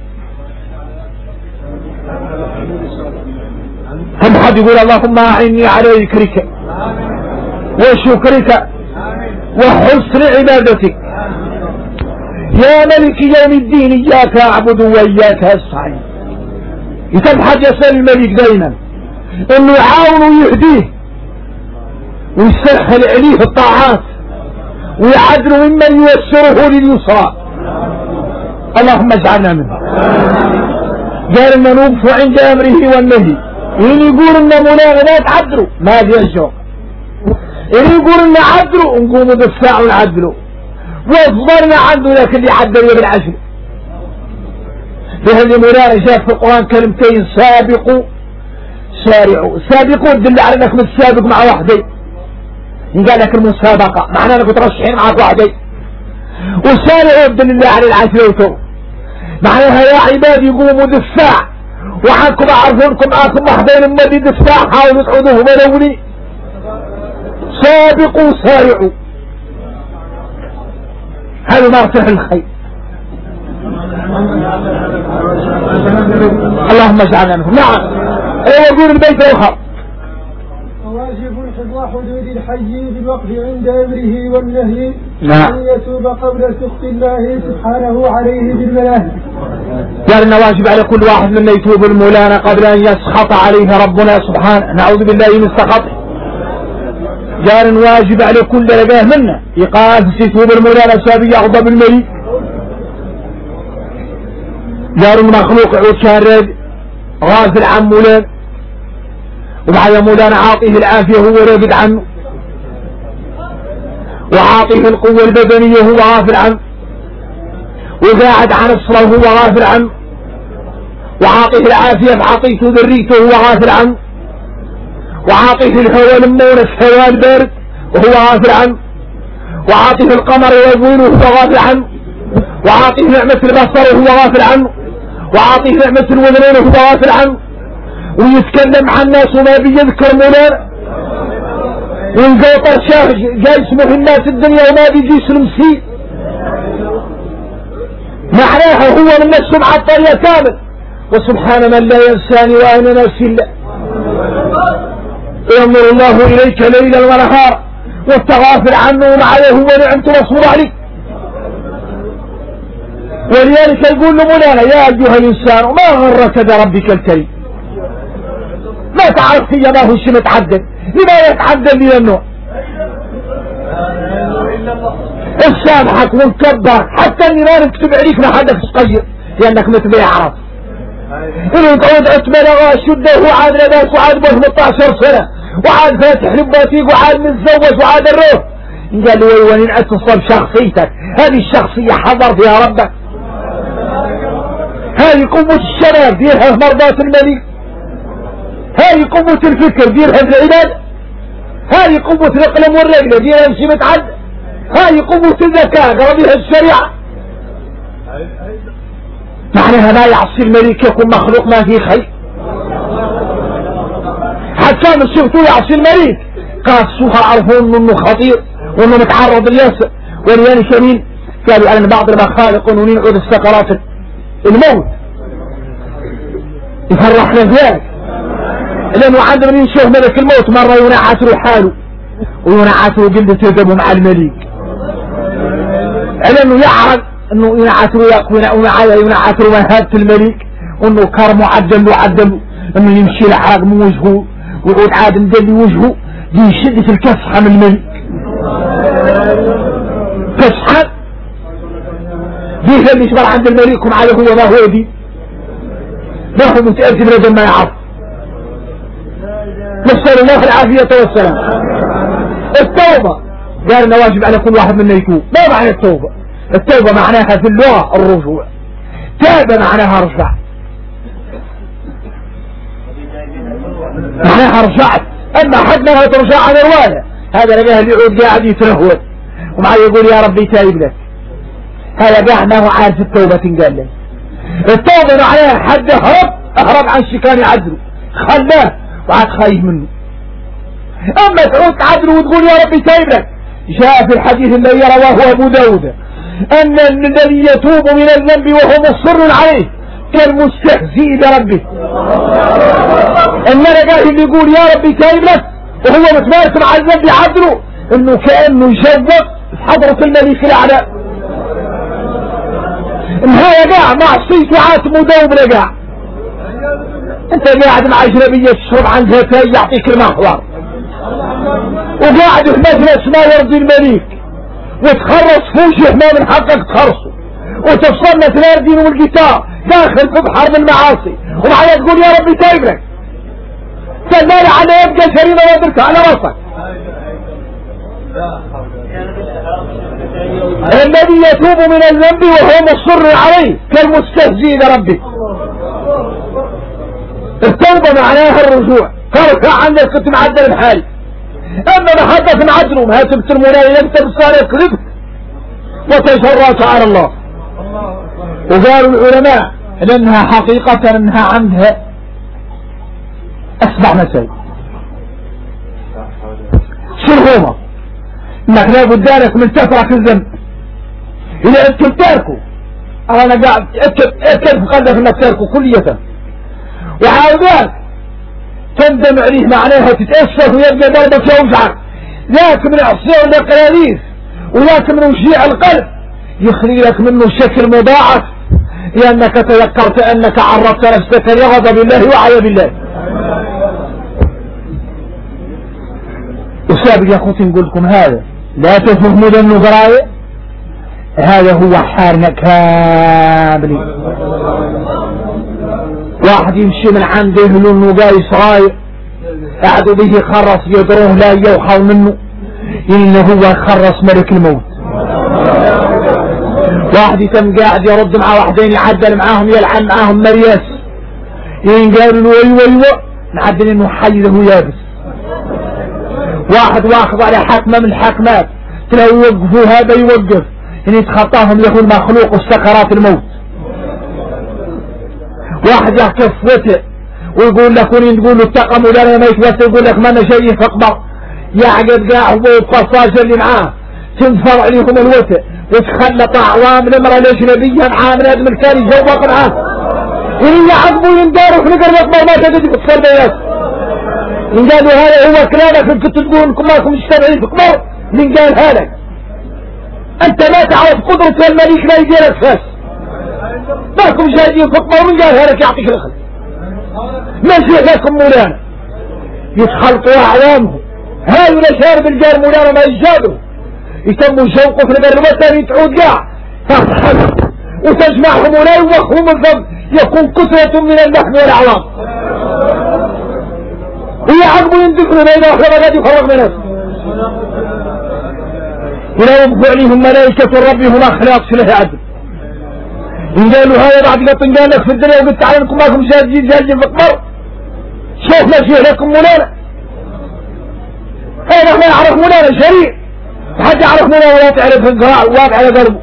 هم حد يقول اللهم اعني على ذكرك وشكرك وحسن عبادتك يا ملك يوم الدين اياك اعبد واياك استعين. يتم حد يسأل الملك دائما انه يعاون ويهديه ويسهل عليه الطاعات ويعدل ممن ييسره لليسرى، اللهم اجعلنا منه. قال ان نوقف عند امره والنهي، ان يقول ان مولانا لا تعدلوا ما بيجوا، ان يقول ان عدلوا نقوموا بالساعة ونعدلوا، واصبرنا عنده لكن اللي عدلوا بالعشر. لهذه مولانا جاء في القرآن كلمتين سابقوا سارعوا. سابقوا تدل على انك متسابق مع واحدين، قال لك المسابقة معناه انك ترشحين معك واحدين، وسارعوا تدل على العشر معناها يا عبادي قوموا دفاع وعنكم اعرفونكم معكم واحدين اما دي دفاع حاولوا تقعدوهم الاولي. سابقوا سارعوا هذا مرتاح الخير. اللهم اجعلنا منهم. نعم يقول البيت الاخر واجب حفظ حدود الحي بالوقف عند امره والنهي، نعم ان يتوب قبل سخط الله سبحانه عليه بالملاهي. قال ان واجب على كل واحد منا يتوب المولانا قبل ان يسخط عليه ربنا سبحانه، نعوذ بالله من سخطه. قال ان واجب على كل لقاه منا يقاس يتوب المولانا سابي يغضب الملك. قالوا المخلوق يعود شارد غافل عن مولانا وبعد مولانا عاطيه العافية هو راقد عنه، وعاطيه القوة البدنية هو غافل عنه، وقاعد عن الصلاة وهو غافل عنه، وعاطيه العافية بعطيته ذريته وهو غافل عنه، وعاطيه الهواء المونس هواء البارد وهو غافل عنه، وعاطيه القمر والظل وهو غافل عنه، وعاطيه نعمة البصر وهو غافل عنه، وعاطيه نعمة الوذنين وهو غافل عنه، ويتكلم عن الناس وما بيذكر مولانا، والقوطر شاه جاي اسمه الناس الدنيا وما بيجيش المسيء، معناها هو من نفسه معطل يا كامل. وسبحان من لا ينساني وانا ناسي الله، ينظر الله اليك ليلا ونهارا والتغافل عنه ومعه هو نعمة رسول عليك. ولذلك يقول له مولانا يا ايها الانسان ما غرك بربك الكريم، ما تعرف فيا ما هو شيء متعدل، لما يتعدل لي النوع السامحك ونكبر حتى اني ما نكتب عليك ما حدك تغير لانك متبع عرف انه تعود اتبلغ شده وعاد لباس وعاد ب 18 سنه وعاد فاتح لباتيق وعاد متزوج وعاد الروح. قال له وين اتصل شخصيتك هذه الشخصيه حضر فيها ربك، هذه قوة الشباب ديرها مرضاة الملك، هذه قوة الفكر ديرها العباد، هذه قوة القلم والرجل دي يمشي متعدى. هذه قوة الذكاء قربيها الشريعة. معناها لا يعصي الملك يكون مخلوق ما فيه خير. حتى من شفتوا يعصي الملك قاسوها عرفون انه خطير وانه متعرض لليأس وليان كمين. قالوا ان بعض المخالق انه ينعود السكرات الموت يفرحنا ذلك، لانه عندما يشوف ملك الموت مرة ينعت له حاله وينعت له قلة دمه مع الملك، لانه يعرض انه ينعت له مهابة الملك وانه كرمه عدل انه يمشي العراق من وجهه ويعود عاد مدلي وجهه دي شدة الكسحة من الملك. كسحة دي اللي يشبر عند الملك ومعاه هو ما هو دي ما هو متأذي من ما يعرف. نسأل الله العافية والسلام. التوبة قال انه واجب على كل واحد منا يتوب. ما معنى التوبة؟ التوبة معناها في اللغة الرجوع. تاب معناها رجع، معناها رجعت. اما حد ما ترجع على رواية هذا لقاه اللي يعود قاعد يتنهود ومعاه يقول يا ربي تايب لك، هذا قاعد ما هو عارف التوبة تنقال له. التوبة معناها حد اهرب عن شكان عدله خلاه وعاد خايف منه. اما تعود تعدله وتقول يا ربي تايب لك، جاء في الحديث الذي رواه ابو داود ان الذي يتوب من الذنب وهو مصر عليه كالمستهزئ بربه. ان لقاه اللي يقول يا ربي تايب لك وهو متمارس مع الذنب عدله انه كانه يشوق حضرة الملك الاعلى. انها يقع معصيت وعاتم ودوب لقع. انت قاعد مع اجنبية تشرب عن زيتين يعطيك المحور وقاعد في مجلس ما يرضي الملك وتخرص فوجه ما من حقك تخرصه وتفصلنا تلاردين والجيتار داخل في بحر من المعاصي ومعنا تقول يا ربي تايب لك. سلمان على يبقى شرينا ويدرك على راسك. الذي يتوب من الذنب وهو مصر عليه كالمستهزئ بربه. التوبة معناها الرجوع، ترفع عنك كنت معدل بحالي. اما محبة معدل ما تبت المنايا يكتب صار يكذب وتجرأت على الله. وقالوا العلماء لانها حقيقة انها عندها اسبع مسائل. شو هما؟ انك لابد دارك من تترك الذنب. اذا انت تاركه انا قاعد اتكد في قلبك انك تاركه كلية وعاودات تندم عليه معناها تتأسف ويبقى ضربك يوجعك، لكن من عصيه القراريس ولكن من وجيع القلب يخلي لك منه شكل مضاعف لانك تذكرت انك عرضت نفسك لغضب الله وعياذ بالله. وسابق يا اخوتي نقول لكم هذا لا تفهموا ذنه قرايه، هذا هو حالنا كامل. واحد يمشي من عنده لانه قايس رايق قعدوا به يخرص يدروه لا يوحوا منه انه هو خرص ملك الموت. واحد يتم قاعد يرد مع واحدين يعدل معاهم يلعن معاهم مرياس قالوا له ايوه نعدل انه حي له يابس. واحد واخذ على حكمه من الحكمات تلاقوا يوقفوا هذا يوقف ان يتخطاهم يكون مخلوق السكرات الموت. واحد يحكي فتى ويقول لك تقول له اتقم ولا ما يتوسل يقول لك ما انا شيء فاقبر يعقد قاع والقصاص اللي معاه تنفر عليهم الوتى وتخلط اعوام الامرأة الاجنبية معاه من ادم الكان يجوق معاه وإن يعقبوا ينداروا في نقر الاقبر ما تجد في الصربيات. إن قالوا هذا هو كلامك كنت تقول انكم ماكم مجتمعين في قبر. من قال هذا انت ما تعرف قدرة الملك لا يديرك فاس ماكم جايين في قبر. من قال هذا يعطيك الخل ماشي لكم مولانا يتخلطوا اعلامهم هاي الاشارب الجار مولانا ما يجادوا يتموا شوقه في نقر الوتر يتعود قاع وتجمعهم ولا يوخهم الفم يكون كثرة من اللحم والأعوام ويعقبوا يندفنوا بين أخرى قد يفرق من نفسه ولا يبقوا عليهم ملائكة ربهم أخلاق سله عدل. إن قالوا هذا بعد قطن قال لك في الدنيا وقلت عليكم ماكم جالجين في قمر شوف ماشي لكم مولانا هذا ما يعرف مولانا شريع، حد يعرف مولانا ولا تعرف الزراع واقع على قلبه.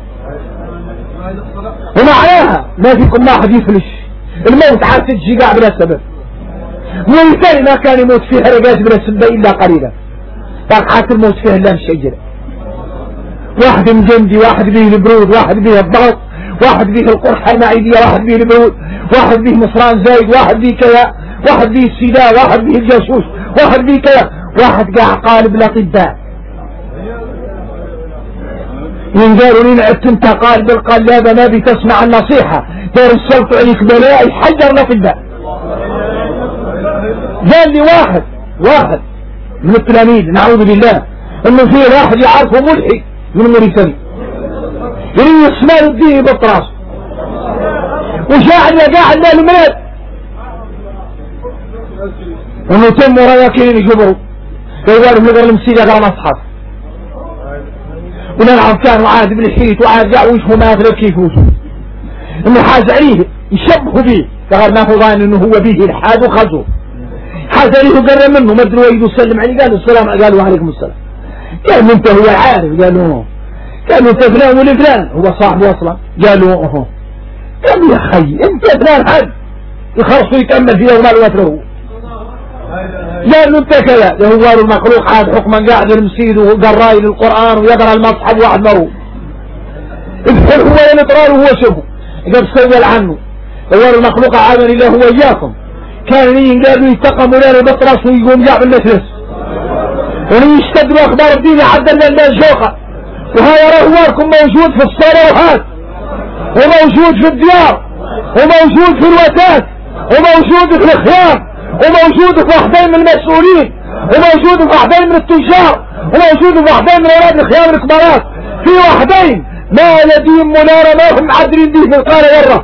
ومعناها ما فيكم ما حد يفلش، الموت عاد تجي قاع بلا سبب. والثاني ما كان يموت فيه رقاش بلا سبب الا قليلا، فقعت الموت فيه الا الشجره. واحد مجندي، واحد به البرود، واحد به الضغط، واحد به القرحه المعديه، واحد به البرود، واحد به مصران زايد، واحد به كذا، واحد به السيداء، واحد به الجاسوس، واحد به كذا، واحد قاع قالب الاطباء. من قالوا لي نعت انت قالب القلابه ما بتسمع النصيحه، دار السلط عليك بلاء يحجر الاطباء. قال لي واحد من التلاميذ نعوذ بالله انه في واحد يعرفه ملحي من مريساني يريد يسمع الدين بالطراس وشاعر قاعد له المناد انه تم وراياكين يجبروا يقولوا في الغر المسيح يقرا مصحف ونلعب كانوا عاد بالحيط وعاد قاع وجهه ما يغلب كيف وجهه انه حاز عليه يشبهوا به قال ما هو ظان انه هو به الحاد وخزوه حاز عليه وقرب منه ما ادري ويد وسلم عليه قال السلام قالوا وعليكم السلام قالوا انت هو عارف قالوا انت فلان ولا فلان هو صاحبه اصلا قالوا قالوا يا اخي انت فلان حد يخرصوا يتامل فيه وما له له قالوا انت كذا هو المخلوق عاد حكما قاعد المسيد وقراي للقران ويقرا المصحف واحد مرو الحر هو الاطرار وهو شبه قد سول عنه هو المخلوق عاد الله هو اياكم كان قالوا يتقموا لنا البطرس ويقوم جاء بالنفس ويشتدوا اخبار الدين عدل لنا الجوقه وهذا رهواركم موجود في الصلوات وموجود في الديار وموجود في الوتات وموجود في الخيام وموجود في واحدين من المسؤولين وموجود في واحدين من التجار وموجود في واحدين من اولاد الخيام الكبارات في واحدين ما يدين منارة ما هم عادلين به في القارة مرة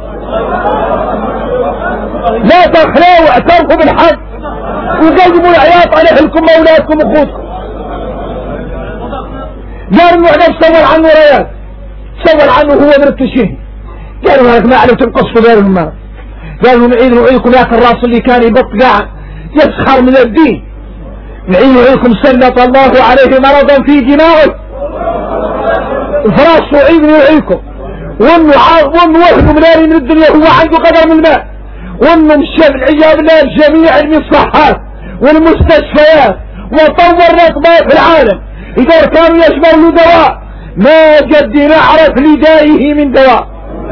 لا تخلوا واعترفوا بالحق وقدموا العياط على اهلكم واولادكم واخوتكم. قالوا المعنف سول عنه رياض سول عنه هو من التشهي قالوا هذا ما عليكم قصوا غير المرض قالوا نعيدكم ياك الراس اللي كان يبط قاعد يسخر من الدين نعيدكم سلط الله عليه مرضا في دماغه فراس نعيدكم وانه وحده مناري من الدنيا هو عنده قدر من الماء وانه مشى بالعياذ بالله جميع المصحات والمستشفيات وطور الاطباء في العالم اذا كانوا يشبه له دواء ما قد نعرف لدائه من دواء.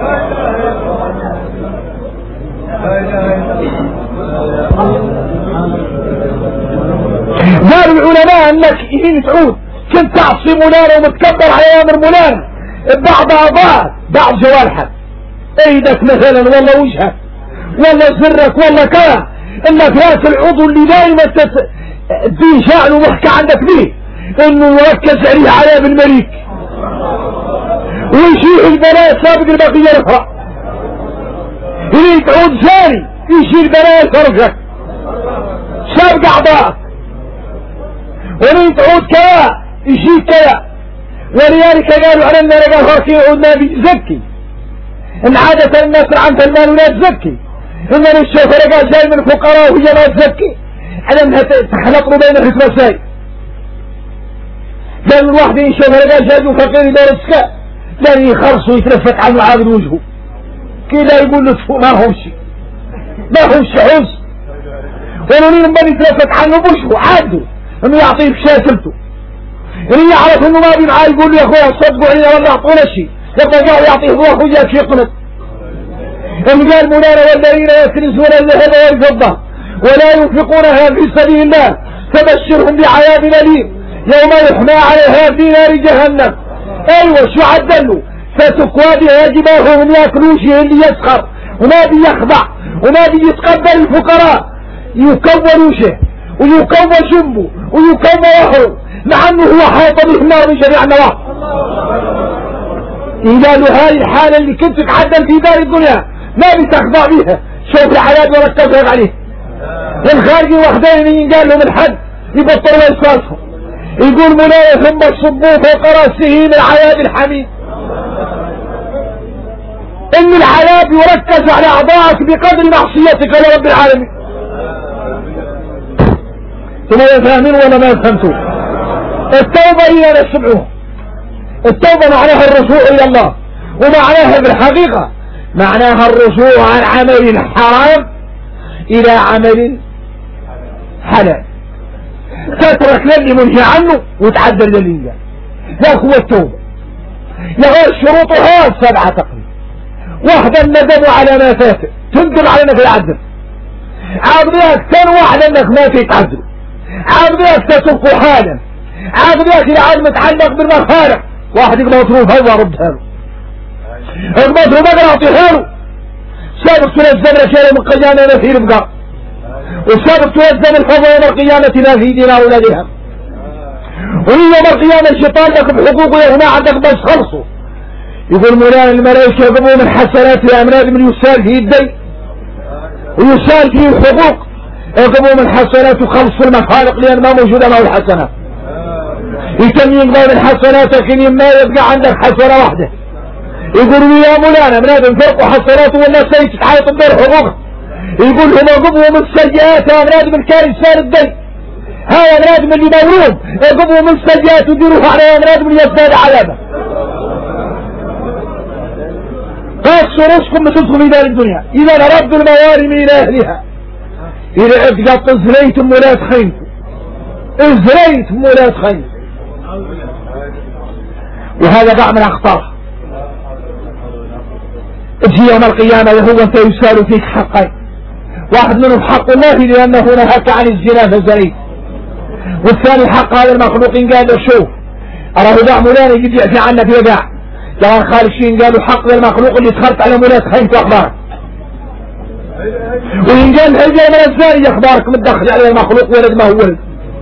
قالوا العلماء انك حين تعود كنت تعصي مولانا ومتكبر على امر مولانا بعض اعضاء بعض جوارحك ايدك مثلا ولا وجهك ولا سرك ولا كذا انك راس العضو اللي دائما الدين شأنه وحكى عندك به انه يركز عليه عذاب الملك ويشيل البنات سابق البقية الاخرى يريد تعود ثاني يشيل البنات فرجك سابق اعضاءك وريد تعود كذا يشيل كذا ولذلك قالوا على النار قال فرقي يعود ما بيزكي ان عادة الناس عن المال ولا تزكي ان الشوفر قال جاي من الفقراء وهي ما تزكي على انها تخلط له بين الرسائل قالوا الواحد يشوف قال جاي فقير يدور السكاء لان يخرص ويتلفت عنه عابد وجهه كذا يقول له تفوق ما هو شيء ما هو شيء حوز ولو من يتلفت عنه بوجهه عاده انه يعطيه بشاكلته اللي يعرف انه ما بي معاه يقول له يا اخويا صدقوا علينا ولا اعطونا شيء يبقى قاعد يعطيه ضوء وياك يقنط ان قال مولانا والذين يكنزون الذهب والفضه ولا ينفقونها في سبيل الله فبشرهم بعذاب اليم يوم يحمى عليها في نار جهنم. ايوه شو عدلوا فتكوى بها جباههم ياكلوشه اللي يسخر وما بيخضع وما بيتقبل الفقراء يكون وجهه ويكون جنبه ويكون ظهره مع انه هو حاط به النار من جميع النواحي. قالوا هاي الحالة اللي كنت تحدل في دار الدنيا ما بتخضع بيها شوف الحياة وركزهم عليه الخارجي وحدين قال لهم الحد يبطلوا اسفاسهم يقول مولاي ثم صبوا فوق راسه من عذاب الحميد ان العذاب يركز على اعضائك بقدر معصيتك لرب العالمين. ثم يفهمون ولا ما يفهمتون التوبة هي نسمعها. التوبة معناها الرجوع إلى الله، ومعناها بالحقيقة معناها الرجوع عن عمل حرام إلى عمل حلال، تترك للي منهي عنه وتعدل للي. ذاك هو التوبة. يغير شروطها 7 تقريبا. واحدة الندم على ما فات، تندم على انك العدل. عاقبك ثاني واحدة انك ما تتعدل. عاقبك تتركه حالا. عاقبك العاد متعلق بالمخالق. واحد يقدر مصروف هوا ردها له. المصروف اقدر اعطيها له. سابق تنزل شيء من قيامة نثير بقى. وسابق تنزل الفضل يوم القيامة ما في دينار ولا درهم. ويوم القيامة الشيطان لك بحقوقه يا جماعة عندك بس خلصوا. يقول مولانا الملائكة يقوموا من حسنات الأمراض من يسال فيه الدين ويسال فيه الحقوق، يقوموا من حسنات وخلصوا المخالق لأن ما موجودة معه الحسنات. يتم يقضى من حسناتك إن ما يبقى عندك حسنة واحدة. يقولوا يا مولانا من هذا انفرقوا حسناته والناس تتحايط بدور حقوقه. يقول هم يقوموا من سيئات أمراض من كان يسال الدين. هاي أمراض من اللي مولود يقوموا من سيئات وديروها على أمراض من يزداد عذابه. قاسوا رزقكم بتدخلوا في دار الدنيا إذا ردوا الموارم إلى أهلها. إذا أبقى ازريتم ولا تخينتم، ازريتم ولا تخينتم. وهذا بقى من أخطار. تجي يوم القيامة وهو أنت يسال فيك حقين. واحد منهم حق الله لأنه نهاك عن الزنا فزنيت، والثاني حق هذا المخلوقين قال له شوف أراه دع مولانا يجي يعفي عنك يا داع. جوان خالشين قالوا حق المخلوق اللي تخرت على مولاك خيمت أخبارك. وإن قال هجي من الزاني أخبارك متدخل على المخلوق ولد ما هو ولد.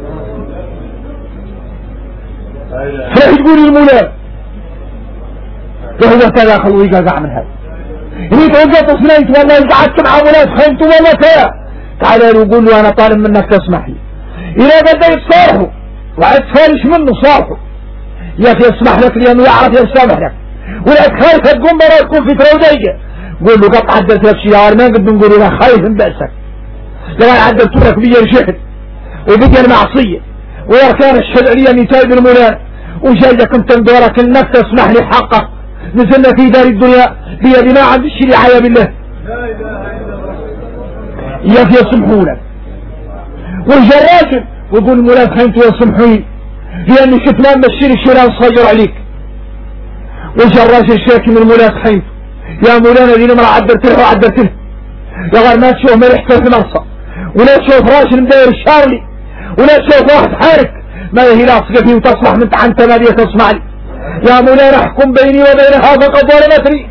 فراح يقول المولانا وهو تداخل ويقع من هذا. إني توقعت اثنين والله قعدت مع مولاك خيمت ولا كذا. تعال يقول له أنا طالب منك تسمح لي. إذا بدأ يتصارحوا وعد فارش منه صارحوا يا أخي اسمح لك لأنه يعرف يسامح لك، ولا تخايف تقوم برا تكون في ترودية. قول له قد عدلت لك شيء ما قد نقول له خايف من بأسك. لو أنا عدلت لك بيا الجهل وبيا المعصية وأركان الشرعية نتاج المولانا وجايك انت دورك انك تسمح لي حقك. نزلنا في دار الدنيا بيا ما عند الشريعة يا بالله. يا أخي يسمحوا لك. وجا الراجل ويقول مولانا خيمت ويسمحوني لأني شفت ما مشيني الشيران صغير عليك. وجا الراجل شاكي من مولانا خيمت يا مولانا دي نمرة عدلت له وعدلت له. يا غير ما تشوف مريحته في مرصة ولا تشوف راجل مداير شارلي ولا تشوف واحد حارك ما هي لاصقة فيه وتصلح من تحت ما دي تسمع لي. يا مولانا احكم بيني وبين هذا قضاء متري.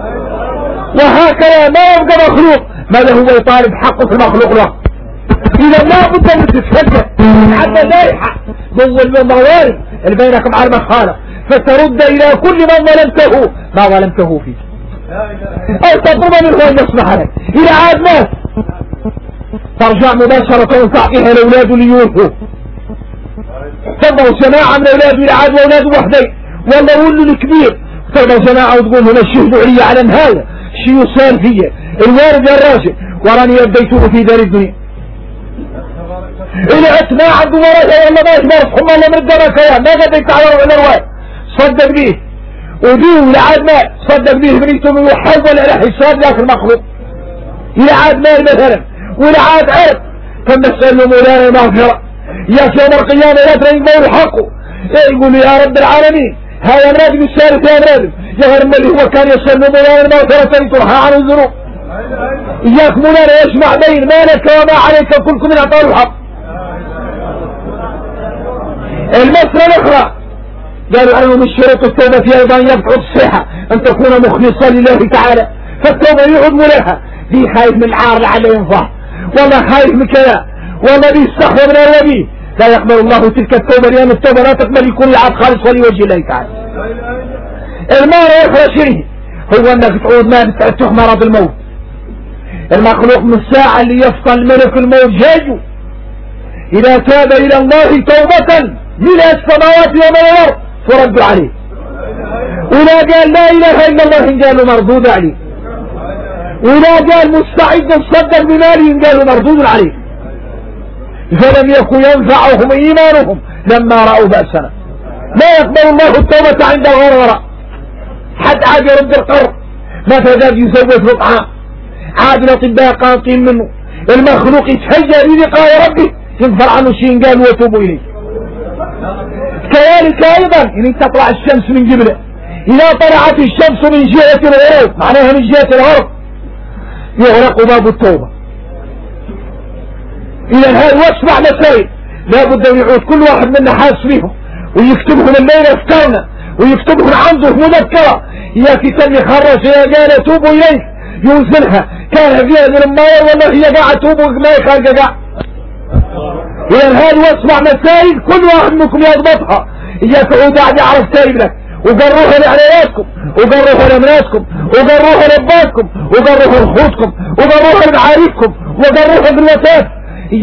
وهكذا ما يبقى مخلوق ماذا هو يطالب حقه في المخلوق له. إذا لا بد أن تتفجر حتى ذائحة ضوء الموارد اللي بينكم على المخالق فترد إلى كل من ظلمته ما ظلمته فيه أو تطلب منه أن يصلح لك. إذا عاد مات ترجع مباشرة وتعطيها الأولاد ليوفوا. تضعوا جماعة من أولاده إلى عاد وأولاد وحدين والله ولوا الكبير تضعوا جماعة وتقول لهم الشهدوا علي على هذا شيء يسال فيه الوارد يا الراجل وراني يبديته في دار الدنيا. إلى ما عنده وراء والله ما يشبه رفحهم الله من الدرك يا ما قد يتعوروا على الرواية صدق به وديه لعاد ما صدق به بنيتم ويحول على حساب ذاك المخلوق. إلى عاد مال مثلا وإلى عاد عاد كم نسأل له مولانا المغفرة يا يوم القيامة لا ترين بول حقه يقول يا رب العالمين هذا مرادم الثالث يا مرادم يا غير اللي هو كان يسأل له مولانا المغفرة ترحى عن الذنوب. إياك مولانا يجمع بين مالك وما عليك كلكم من أعطاه الحق. المسألة الأخرى قالوا أنه من شروط التوبة أيضا يبعد الصحة أن تكون مخلصا لله تعالى. فالتوبة يعود لها دي خايف من العار لعله ينفع والله خايف من كذا والله بيستحوى من النبي لا يقبل الله تلك التوبة لأن التوبة لا تقبل يكون العبد خالص ولوجه الله تعالى. المال يخرج شيء هو أنك تعود ما تحمى مرض الموت. المخلوق من الساعة اللي يفصل ملك الموت جاجه إذا تاب إلى الله توبة من السماوات ومن الأرض فردوا عليه. ولا قال لا إله إلا الله قالوا مردود عليه. ولا قال مستعد تصدق بماله قالوا مردود عليه. فلم يكن ينفعهم إيمانهم لما رأوا بأسنا. لا يقبل الله التوبة عند الغرغرة. حد عاد يرد القرض ما تزال يسوي رقعة، عاد الأطباء قانطين منه، المخلوق يتهيأ للقاء ربه ينفر عنه شيء قال وتوبوا إليه. كذلك أيضا إن تطلع الشمس من قبله، إذا طلعت الشمس من جهة الغروب معناها من جهة الغرب يغلق باب التوبة. إذا هذا واسمع مسائل لا بد أن يعود كل واحد منا حاس فيهم ويكتبهم الليلة أفكارنا ويكتبهم عنده مذكرة يا كتاب يخرج يا قال توبوا إليك ينزلها كان فيها من الماء والله هي قاعد توبوا ما يخرج قاعد. إذا هذا واسمع مسائل كل واحد منكم يضبطها. إياك عود قاعد يعرف تايب لك وقروها لعلياتكم وقروها لمناسكم وقروها لباتكم وقروها لخوتكم وقروها لمعارفكم وقروها بالوسائل